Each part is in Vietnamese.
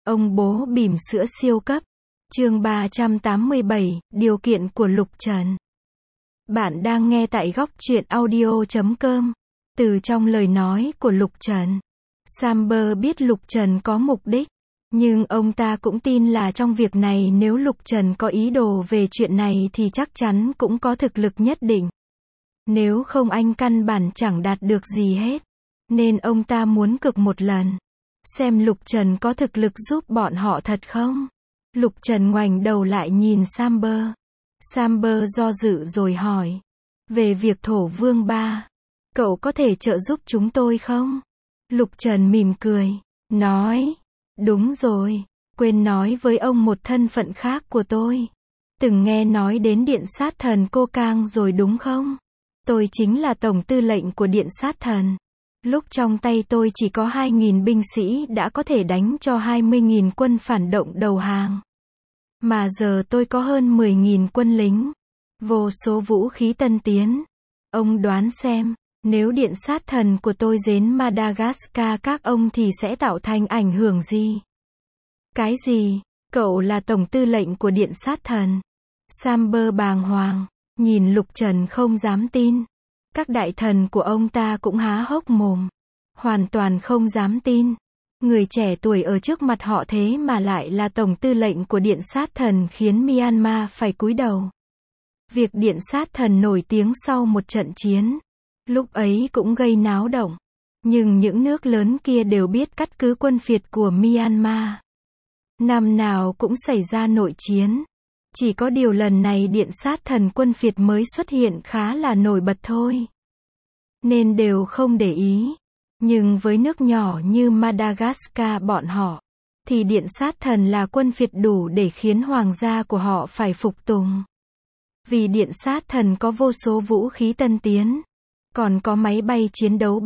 Ông bố bỉm sữa siêu cấp. Chương 387, điều kiện của Lục Trần. Bạn đang nghe tại góc truyện audio.com. Từ trong lời nói của Lục Trần, Samber biết Lục Trần có mục đích, nhưng ông ta cũng tin là trong việc này nếu Lục Trần có ý đồ về chuyện này thì chắc chắn cũng có thực lực nhất định. Nếu không anh căn bản chẳng đạt được gì hết. Nên ông ta muốn cược một lần, xem Lục Trần có thực lực giúp bọn họ thật không. Lục Trần ngoảnh đầu lại nhìn Samber. Samber do dự rồi hỏi. Về việc Thổ Vương Ba, cậu có thể trợ giúp chúng tôi không? Lục Trần mỉm cười, nói. Đúng rồi, quên nói với ông một thân phận khác của tôi. Từng nghe nói đến Điện Sát Thần Cô Cang rồi đúng không? Tôi chính là Tổng Tư lệnh của Điện Sát Thần. Lúc trong tay tôi chỉ có 2.000 binh sĩ đã có thể đánh cho 20.000 quân phản động đầu hàng. Mà giờ tôi có hơn 10.000 quân lính, vô số vũ khí tân tiến. Ông đoán xem, nếu Điện Sát Thần của tôi đến Madagascar các ông thì sẽ tạo thành ảnh hưởng gì? Cái gì? Cậu là Tổng Tư lệnh của Điện Sát Thần? Samber bàng hoàng, nhìn Lục Trần không dám tin. Các đại thần của ông ta cũng há hốc mồm, hoàn toàn không dám tin. Người trẻ tuổi ở trước mặt họ thế mà lại là Tổng Tư lệnh của Điện Sát Thần khiến Myanmar phải cúi đầu. Việc Điện Sát Thần nổi tiếng sau một trận chiến, lúc ấy cũng gây náo động. Nhưng những nước lớn kia đều biết cắt cứ quân phiệt của Myanmar. Năm nào cũng xảy ra nội chiến. Chỉ có điều lần này Điện Sát Thần quân phiệt mới xuất hiện khá là nổi bật thôi. Nên đều không để ý. Nhưng với nước nhỏ như Madagascar bọn họ, thì Điện Sát Thần là quân phiệt đủ để khiến hoàng gia của họ phải phục tùng. Vì Điện Sát Thần có vô số vũ khí tân tiến. Còn có máy bay chiến đấu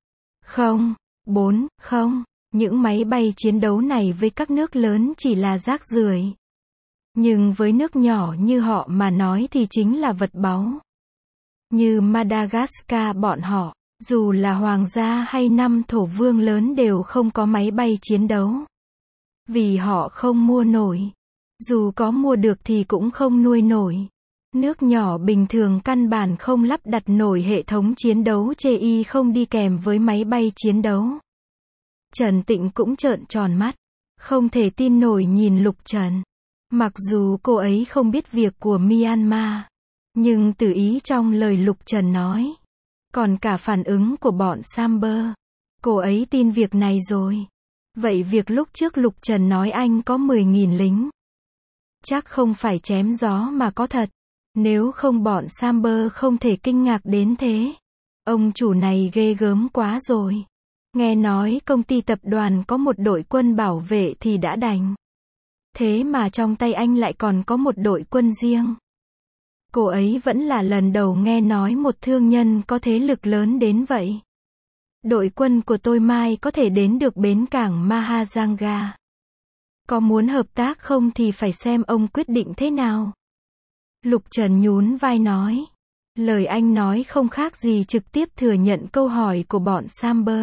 340. Những máy bay chiến đấu này với các nước lớn chỉ là rác rưởi. Nhưng với nước nhỏ như họ mà nói thì chính là vật báu. Như Madagascar bọn họ, dù là hoàng gia hay 5 thổ vương lớn đều không có máy bay chiến đấu. Vì họ không mua nổi. Dù có mua được thì cũng không nuôi nổi. Nước nhỏ bình thường căn bản không lắp đặt nổi hệ thống chiến đấu chê y không đi kèm với máy bay chiến đấu. Trần Tịnh cũng trợn tròn mắt, không thể tin nổi nhìn Lục Trần. Mặc dù cô ấy không biết việc của Myanmar, nhưng từ ý trong lời Lục Trần nói, còn cả phản ứng của bọn Samber, cô ấy tin việc này rồi. Vậy việc lúc trước Lục Trần nói anh có 10.000 lính, chắc không phải chém gió mà có thật. Nếu không bọn Samber không thể kinh ngạc đến thế. Ông chủ này ghê gớm quá rồi. Nghe nói công ty tập đoàn có một đội quân bảo vệ thì đã đành. Thế mà trong tay anh lại còn có một đội quân riêng. Cô ấy vẫn là lần đầu nghe nói một thương nhân có thế lực lớn đến vậy. Đội quân của tôi mai có thể đến được bến cảng Mahajanga. Có muốn hợp tác không thì phải xem ông quyết định thế nào. Lục Trần nhún vai nói. Lời anh nói không khác gì trực tiếp thừa nhận câu hỏi của bọn Samber.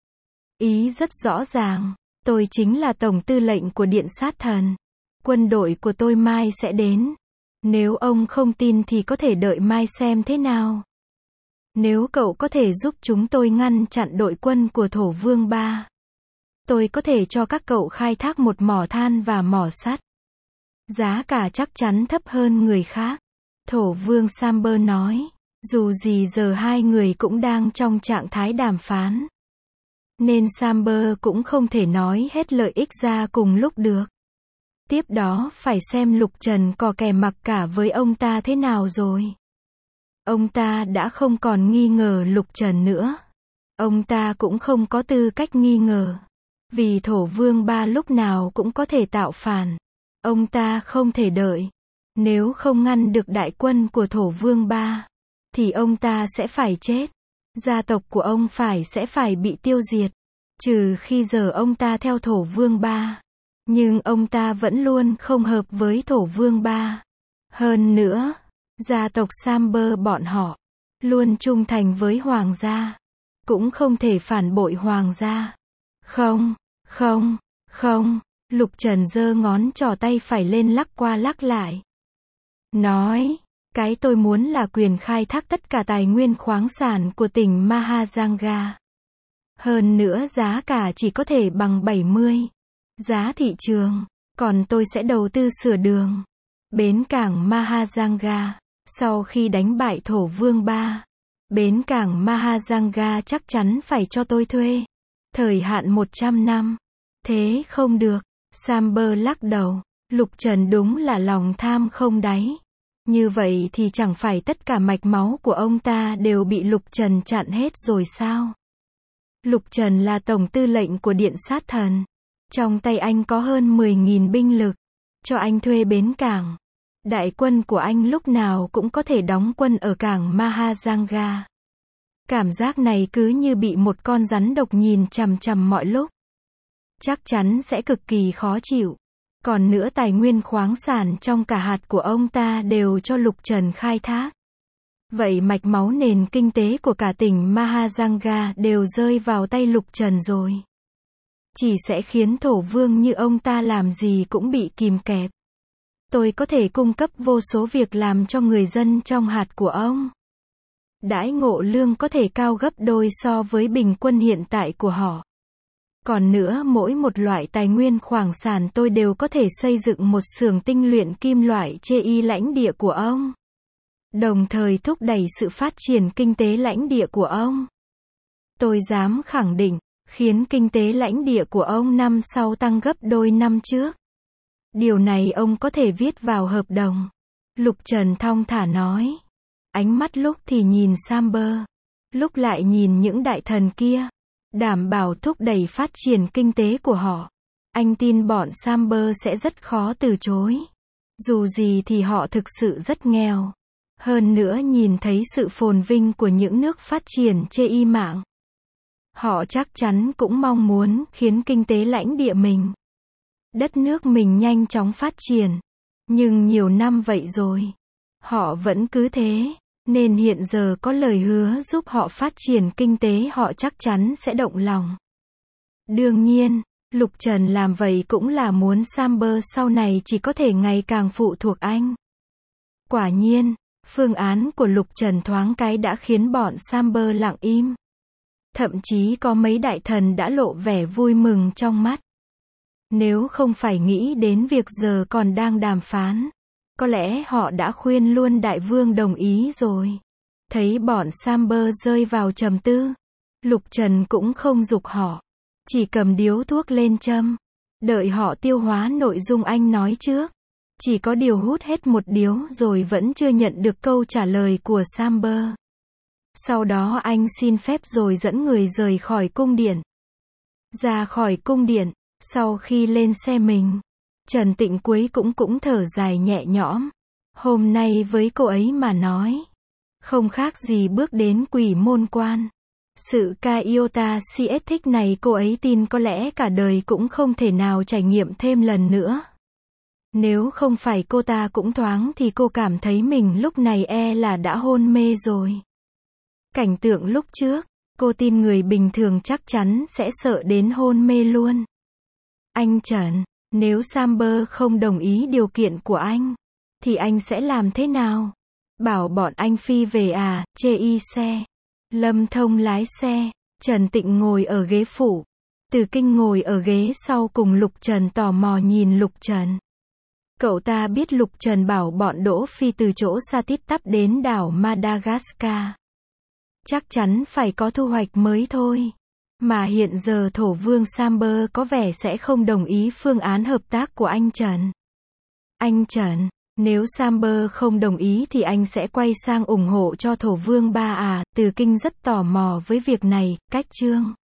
Ý rất rõ ràng. Tôi chính là Tổng Tư lệnh của Điện Sát Thần. Quân đội của tôi mai sẽ đến. Nếu ông không tin thì có thể đợi mai xem thế nào. Nếu cậu có thể giúp chúng tôi ngăn chặn đội quân của Thổ Vương Ba, tôi có thể cho các cậu khai thác một mỏ than và mỏ sắt. Giá cả chắc chắn thấp hơn người khác. Thổ Vương Samber nói. Dù gì giờ hai người cũng đang trong trạng thái đàm phán. Nên Samber cũng không thể nói hết lợi ích ra cùng lúc được. Tiếp đó phải xem Lục Trần có kè mặc cả với ông ta thế nào rồi. Ông ta đã không còn nghi ngờ Lục Trần nữa. Ông ta cũng không có tư cách nghi ngờ. Vì Thổ Vương Ba lúc nào cũng có thể tạo phản. Ông ta không thể đợi. Nếu không ngăn được đại quân của Thổ Vương Ba, thì ông ta sẽ phải chết. Gia tộc của ông sẽ phải bị tiêu diệt. Trừ khi giờ ông ta theo Thổ Vương Ba. Nhưng ông ta vẫn luôn không hợp với Thổ Vương Ba. Hơn nữa, gia tộc Samber bọn họ luôn trung thành với hoàng gia. Cũng không thể phản bội hoàng gia. Không, Lục Trần giơ ngón trỏ tay phải lên lắc qua lắc lại. Nói, cái tôi muốn là quyền khai thác tất cả tài nguyên khoáng sản của tỉnh Mahajanga. Hơn nữa giá cả chỉ có thể bằng 70 giá thị trường. Còn tôi sẽ đầu tư sửa đường, bến cảng Mahajanga. Sau khi đánh bại Thổ Vương Ba, bến cảng Mahajanga chắc chắn phải cho tôi thuê. Thời hạn 100 năm. Thế không được. Samber lắc đầu. Lục Trần đúng là lòng tham không đáy. Như vậy thì chẳng phải tất cả mạch máu của ông ta đều bị Lục Trần chặn hết rồi sao? Lục Trần là tổng tư lệnh của Điện Sát Thần. Trong tay anh có hơn 10.000 binh lực. Cho anh thuê bến cảng. Đại quân của anh lúc nào cũng có thể đóng quân ở cảng Mahajanga. Cảm giác này cứ như bị một con rắn độc nhìn chằm chằm mọi lúc. Chắc chắn sẽ cực kỳ khó chịu. Còn nữa tài nguyên khoáng sản trong cả hạt của ông ta đều cho Lục Trần khai thác. Vậy mạch máu nền kinh tế của cả tỉnh Mahajanga đều rơi vào tay Lục Trần rồi. Chỉ sẽ khiến thổ vương như ông ta làm gì cũng bị kìm kẹp. Tôi có thể cung cấp vô số việc làm cho người dân trong hạt của ông. Đãi ngộ lương có thể cao gấp đôi so với bình quân hiện tại của họ. Còn nữa mỗi một loại tài nguyên khoáng sản tôi đều có thể xây dựng một xưởng tinh luyện kim loại trên lãnh địa của ông. Đồng thời thúc đẩy sự phát triển kinh tế lãnh địa của ông. Tôi dám khẳng định, khiến kinh tế lãnh địa của ông năm sau tăng gấp đôi năm trước. Điều này ông có thể viết vào hợp đồng. Lục Trần thong thả nói. Ánh mắt lúc thì nhìn Samber, lúc lại nhìn những đại thần kia. Đảm bảo thúc đẩy phát triển kinh tế của họ. Anh tin bọn Samber sẽ rất khó từ chối. Dù gì thì họ thực sự rất nghèo. Hơn nữa nhìn thấy sự phồn vinh của những nước phát triển trên mạng. Họ chắc chắn cũng mong muốn khiến kinh tế lãnh địa mình, đất nước mình nhanh chóng phát triển. Nhưng nhiều năm vậy rồi, họ vẫn cứ thế. Nên hiện giờ có lời hứa giúp họ phát triển kinh tế họ chắc chắn sẽ động lòng. Đương nhiên, Lục Trần làm vậy cũng là muốn Samber sau này chỉ có thể ngày càng phụ thuộc anh. Quả nhiên, phương án của Lục Trần thoáng cái đã khiến bọn Samber lặng im. Thậm chí có mấy đại thần đã lộ vẻ vui mừng trong mắt. Nếu không phải nghĩ đến việc giờ còn đang đàm phán, có lẽ họ đã khuyên luôn đại vương đồng ý rồi. Thấy bọn Samber rơi vào trầm tư, Lục Trần cũng không giục họ. Chỉ cầm điếu thuốc lên châm. Đợi họ tiêu hóa nội dung anh nói trước. Chỉ có điều hút hết một điếu rồi vẫn chưa nhận được câu trả lời của Samber. Sau đó anh xin phép rồi dẫn người rời khỏi cung điện. Ra khỏi cung điện, sau khi lên xe mình, Trần Tịnh cuối cũng thở dài nhẹ nhõm. Hôm nay với cô ấy mà nói, không khác gì bước đến quỷ môn quan. Sự Kaiota CS thích này cô ấy tin có lẽ cả đời cũng không thể nào trải nghiệm thêm lần nữa. Nếu không phải cô ta cũng thoáng thì cô cảm thấy mình lúc này là đã hôn mê rồi. Cảnh tượng lúc trước, cô tin người bình thường chắc chắn sẽ sợ đến hôn mê luôn. Anh Trần, nếu Samber không đồng ý điều kiện của anh, thì anh sẽ làm thế nào? Bảo bọn anh phi về à, chê xe. Lâm Thông lái xe, Trần Tịnh ngồi ở ghế phụ. Từ Kinh ngồi ở ghế sau cùng Lục Trần tò mò nhìn Lục Trần. Cậu ta biết Lục Trần bảo bọn Đỗ Phi từ chỗ xa tít tắp đến đảo Madagascar. Chắc chắn phải có thu hoạch mới thôi. Mà hiện giờ thổ vương Samber có vẻ sẽ không đồng ý phương án hợp tác của anh Trần. Anh Trần, nếu Samber không đồng ý thì anh sẽ quay sang ủng hộ cho thổ vương Ba à? Từ Kinh rất tò mò với việc này. Cách chương